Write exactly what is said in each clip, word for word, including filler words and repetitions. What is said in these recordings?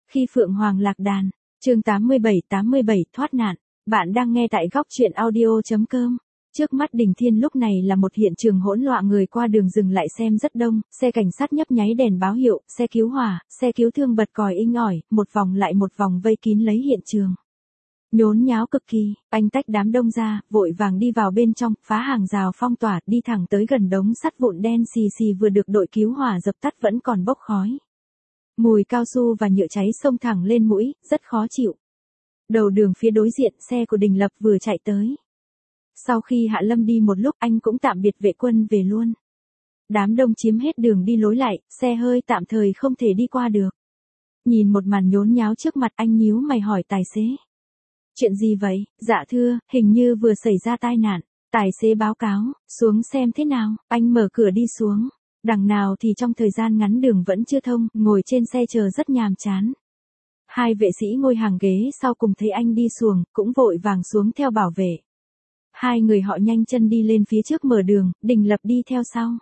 Khi Phượng Hoàng lạc đàn, chương tám mươi bảy tám mươi bảy thoát nạn, bạn đang nghe tại góc truyện audio.com. Trước mắt Đình Thiên lúc này là một hiện trường hỗn loạn, người qua đường dừng lại xem rất đông, xe cảnh sát nhấp nháy đèn báo hiệu, xe cứu hỏa, xe cứu thương bật còi inh ỏi, một vòng lại một vòng vây kín lấy hiện trường. Nhốn nháo cực kỳ, anh tách đám đông ra, vội vàng đi vào bên trong, phá hàng rào phong tỏa, đi thẳng tới gần đống sắt vụn đen xì xì vừa được đội cứu hỏa dập tắt vẫn còn bốc khói. Mùi cao su và nhựa cháy xông thẳng lên mũi, rất khó chịu. Đầu đường phía đối diện, xe của Đình Lập vừa chạy tới. Sau khi Hạ Lâm đi một lúc, anh cũng tạm biệt vệ quân về luôn. Đám đông chiếm hết đường đi lối lại, xe hơi tạm thời không thể đi qua được. Nhìn một màn nhốn nháo trước mặt, anh nhíu mày hỏi tài xế. Chuyện gì vậy? Dạ thưa, hình như vừa xảy ra tai nạn. Tài xế báo cáo, xuống xem thế nào. Anh mở cửa đi xuống. Đằng nào thì trong thời gian ngắn đường vẫn chưa thông, ngồi trên xe chờ rất nhàm chán. Hai vệ sĩ ngồi hàng ghế sau cùng thấy anh đi xuồng, cũng vội vàng xuống theo bảo vệ. Hai người họ nhanh chân đi lên phía trước mở đường, Đình Lập đi theo sau.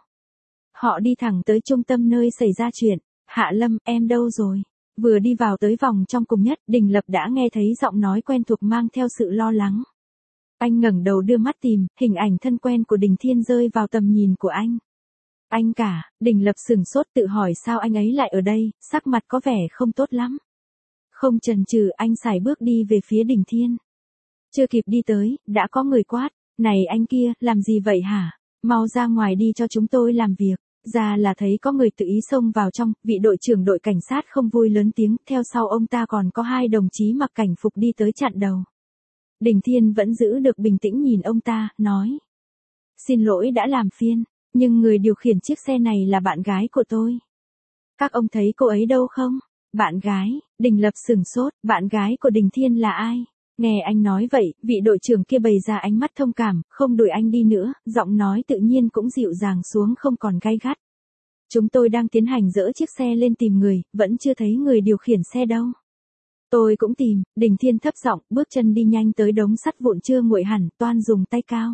Họ đi thẳng tới trung tâm nơi xảy ra chuyện. Hạ Lâm, em đâu rồi? Vừa đi vào tới vòng trong cùng nhất, Đình Lập đã nghe thấy giọng nói quen thuộc mang theo sự lo lắng. Anh ngẩng đầu đưa mắt tìm, hình ảnh thân quen của Đình Thiên rơi vào tầm nhìn của anh. Anh cả, Đình Lập sửng sốt tự hỏi sao anh ấy lại ở đây, sắc mặt có vẻ không tốt lắm. Không chần chừ anh sải bước đi về phía Đình Thiên. Chưa kịp đi tới, đã có người quát, này anh kia, làm gì vậy hả? Mau ra ngoài đi cho chúng tôi làm việc. Ra là thấy có người tự ý xông vào trong, vị đội trưởng đội cảnh sát không vui lớn tiếng, theo sau ông ta còn có hai đồng chí mặc cảnh phục đi tới chặn đầu. Đình Thiên vẫn giữ được bình tĩnh nhìn ông ta, nói. Xin lỗi đã làm phiền, nhưng người điều khiển chiếc xe này là bạn gái của tôi. Các ông thấy cô ấy đâu không? Bạn gái, Đình Lập sửng sốt, bạn gái của Đình Thiên là ai? Nghe anh nói vậy, vị đội trưởng kia bày ra ánh mắt thông cảm, không đuổi anh đi nữa, giọng nói tự nhiên cũng dịu dàng xuống không còn gay gắt. Chúng tôi đang tiến hành dỡ chiếc xe lên tìm người, vẫn chưa thấy người điều khiển xe đâu. Tôi cũng tìm, Đình Thiên thấp giọng, bước chân đi nhanh tới đống sắt vụn chưa nguội hẳn, toan dùng tay cao.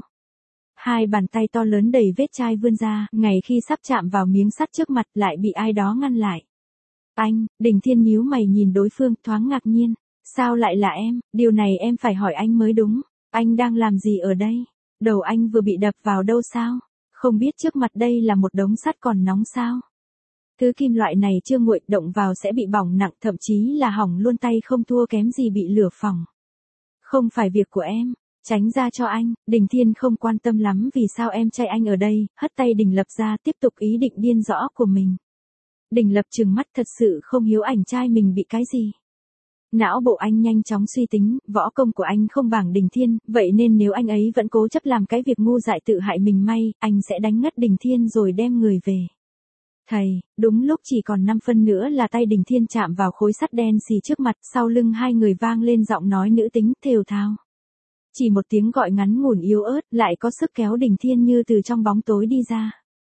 Hai bàn tay to lớn đầy vết chai vươn ra, ngày khi sắp chạm vào miếng sắt trước mặt lại bị ai đó ngăn lại. Anh, Đình Thiên nhíu mày nhìn đối phương, thoáng ngạc nhiên. Sao lại là em, điều này em phải hỏi anh mới đúng. Anh đang làm gì ở đây? Đầu anh vừa bị đập vào đâu sao? Không biết trước mặt đây là một đống sắt còn nóng sao? Thứ kim loại này chưa nguội, động vào sẽ bị bỏng nặng, thậm chí là hỏng luôn, tay không thua kém gì bị lửa phỏng. Không phải việc của em, tránh ra cho anh. Đình Thiên không quan tâm lắm vì sao em trai anh ở đây, hất tay Đình Lập ra tiếp tục ý định điên rõ của mình. Đình Lập trừng mắt thật sự không hiếu ảnh trai mình bị cái gì. Não bộ anh nhanh chóng suy tính, võ công của anh không bằng Đình Thiên, vậy nên nếu anh ấy vẫn cố chấp làm cái việc ngu dại tự hại mình may, anh sẽ đánh ngất Đình Thiên rồi đem người về. Thầy, đúng lúc chỉ còn năm phân nữa là tay Đình Thiên chạm vào khối sắt đen xì trước mặt, sau lưng hai người vang lên giọng nói nữ tính, thều thào. Chỉ một tiếng gọi ngắn ngủn yếu ớt, lại có sức kéo Đình Thiên như từ trong bóng tối đi ra.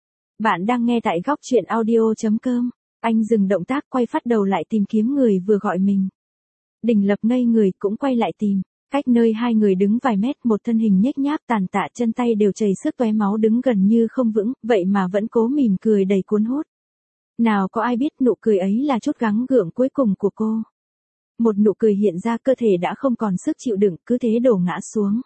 Bạn đang nghe tại góc truyện audio.com. Anh dừng động tác, quay phát đầu lại tìm kiếm người vừa gọi mình. Đình Lập ngây người cũng quay lại tìm, cách nơi hai người đứng vài mét, một thân hình nhếch nhác tàn tạ, chân tay đều chảy xước tóe máu, đứng gần như không vững, vậy mà vẫn cố mỉm cười đầy cuốn hút. Nào có ai biết nụ cười ấy là chút gắng gượng cuối cùng của cô. Một nụ cười hiện ra, cơ thể đã không còn sức chịu đựng, cứ thế đổ ngã xuống.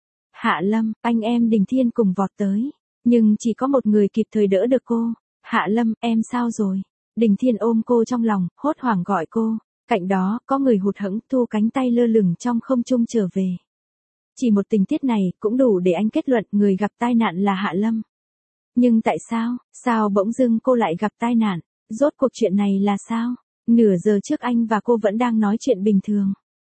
Hạ Lâm, anh em Đình Thiên cùng vọt tới, nhưng chỉ có một người kịp thời đỡ được cô. Hạ Lâm, em sao rồi? Đình Thiên ôm cô trong lòng, hốt hoảng gọi cô. Cạnh đó, có người hụt hẫng thu cánh tay lơ lửng trong không trung trở về. Chỉ một tình tiết này, cũng đủ để anh kết luận người gặp tai nạn là Hạ Lâm. Nhưng tại sao, sao bỗng dưng cô lại gặp tai nạn? Rốt cuộc chuyện này là sao? Nửa giờ trước anh và cô vẫn đang nói chuyện bình thường.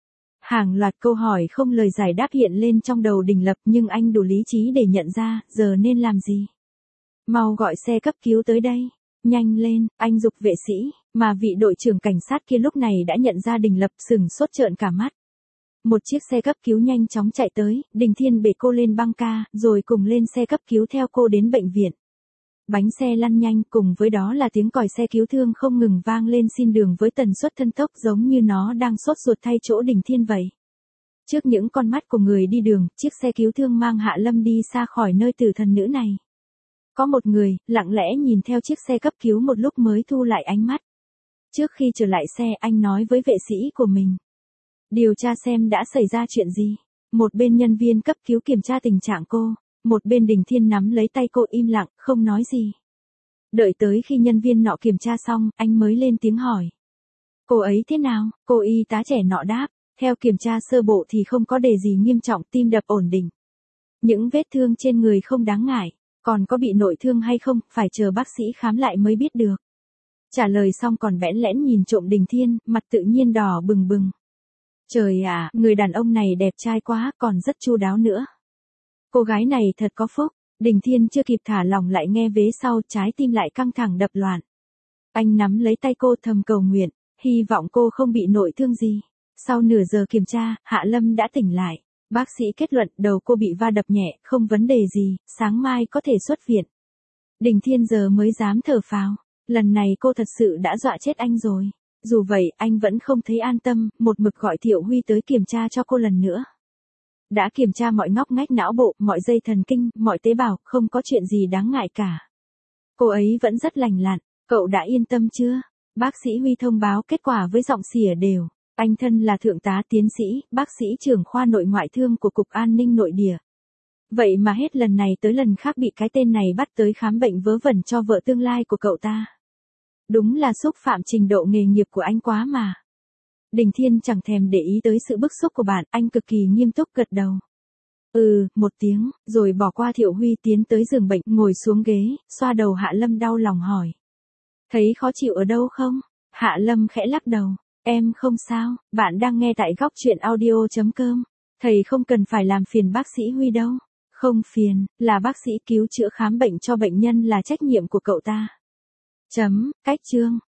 Hàng loạt câu hỏi không lời giải đáp hiện lên trong đầu Đình Lập, nhưng anh đủ lý trí để nhận ra, giờ nên làm gì? Mau gọi xe cấp cứu tới đây. Nhanh lên, anh giục vệ sĩ, mà vị đội trưởng cảnh sát kia lúc này đã nhận ra Đình Lập, sừng sốt trợn cả mắt. Một chiếc xe cấp cứu nhanh chóng chạy tới, Đình Thiên bế cô lên băng ca, rồi cùng lên xe cấp cứu theo cô đến bệnh viện. Bánh xe lăn nhanh, cùng với đó là tiếng còi xe cứu thương không ngừng vang lên xin đường với tần suất thân tốc giống như nó đang sốt ruột thay chỗ Đình Thiên vậy. Trước những con mắt của người đi đường, chiếc xe cứu thương mang Hạ Lâm đi xa khỏi nơi tử thần nữ này. Có một người, lặng lẽ nhìn theo chiếc xe cấp cứu một lúc mới thu lại ánh mắt. Trước khi trở lại xe anh nói với vệ sĩ của mình. Điều tra xem đã xảy ra chuyện gì. Một bên nhân viên cấp cứu kiểm tra tình trạng cô. Một bên Đình Thiên nắm lấy tay cô im lặng, không nói gì. Đợi tới khi nhân viên nọ kiểm tra xong, anh mới lên tiếng hỏi. Cô ấy thế nào? Cô y tá trẻ nọ đáp. Theo kiểm tra sơ bộ thì không có đề gì nghiêm trọng, tim đập ổn định. Những vết thương trên người không đáng ngại. Còn có bị nội thương hay không, phải chờ bác sĩ khám lại mới biết được. Trả lời xong còn bẽn lẽn nhìn trộm Đình Thiên, mặt tự nhiên đỏ bừng bừng. Trời ạ, người đàn ông này đẹp trai quá, còn rất chu đáo nữa. Cô gái này thật có phúc. Đình Thiên chưa kịp thả lỏng lại nghe vế sau, trái tim lại căng thẳng đập loạn. Anh nắm lấy tay cô thầm cầu nguyện, hy vọng cô không bị nội thương gì. Sau nửa giờ kiểm tra, Hạ Lâm đã tỉnh lại. Bác sĩ kết luận đầu cô bị va đập nhẹ, không vấn đề gì, sáng mai có thể xuất viện. Đình Thiên giờ mới dám thở phào. Lần này cô thật sự đã dọa chết anh rồi. Dù vậy, anh vẫn không thấy an tâm, một mực gọi Thiệu Huy tới kiểm tra cho cô lần nữa. Đã kiểm tra mọi ngóc ngách não bộ, mọi dây thần kinh, mọi tế bào, không có chuyện gì đáng ngại cả. Cô ấy vẫn rất lành lặn, cậu đã yên tâm chưa? Bác sĩ Huy thông báo kết quả với giọng xỉa đều. Anh thân là thượng tá tiến sĩ, bác sĩ trưởng khoa nội ngoại thương của Cục An ninh Nội địa. Vậy mà hết lần này tới lần khác bị cái tên này bắt tới khám bệnh vớ vẩn cho vợ tương lai của cậu ta. Đúng là xúc phạm trình độ nghề nghiệp của anh quá mà. Đình Thiên chẳng thèm để ý tới sự bức xúc của bạn, anh cực kỳ nghiêm túc gật đầu. Ừ, một tiếng, rồi bỏ qua Thiệu Huy tiến tới giường bệnh, ngồi xuống ghế, xoa đầu Hạ Lâm đau lòng hỏi. Thấy khó chịu ở đâu không? Hạ Lâm khẽ lắc đầu. Em không sao, bạn đang nghe tại góc truyện audio chấm com. Thầy không cần phải làm phiền bác sĩ Huy đâu. Không phiền, là bác sĩ cứu chữa khám bệnh cho bệnh nhân là trách nhiệm của cậu ta. Chấm, cách chương.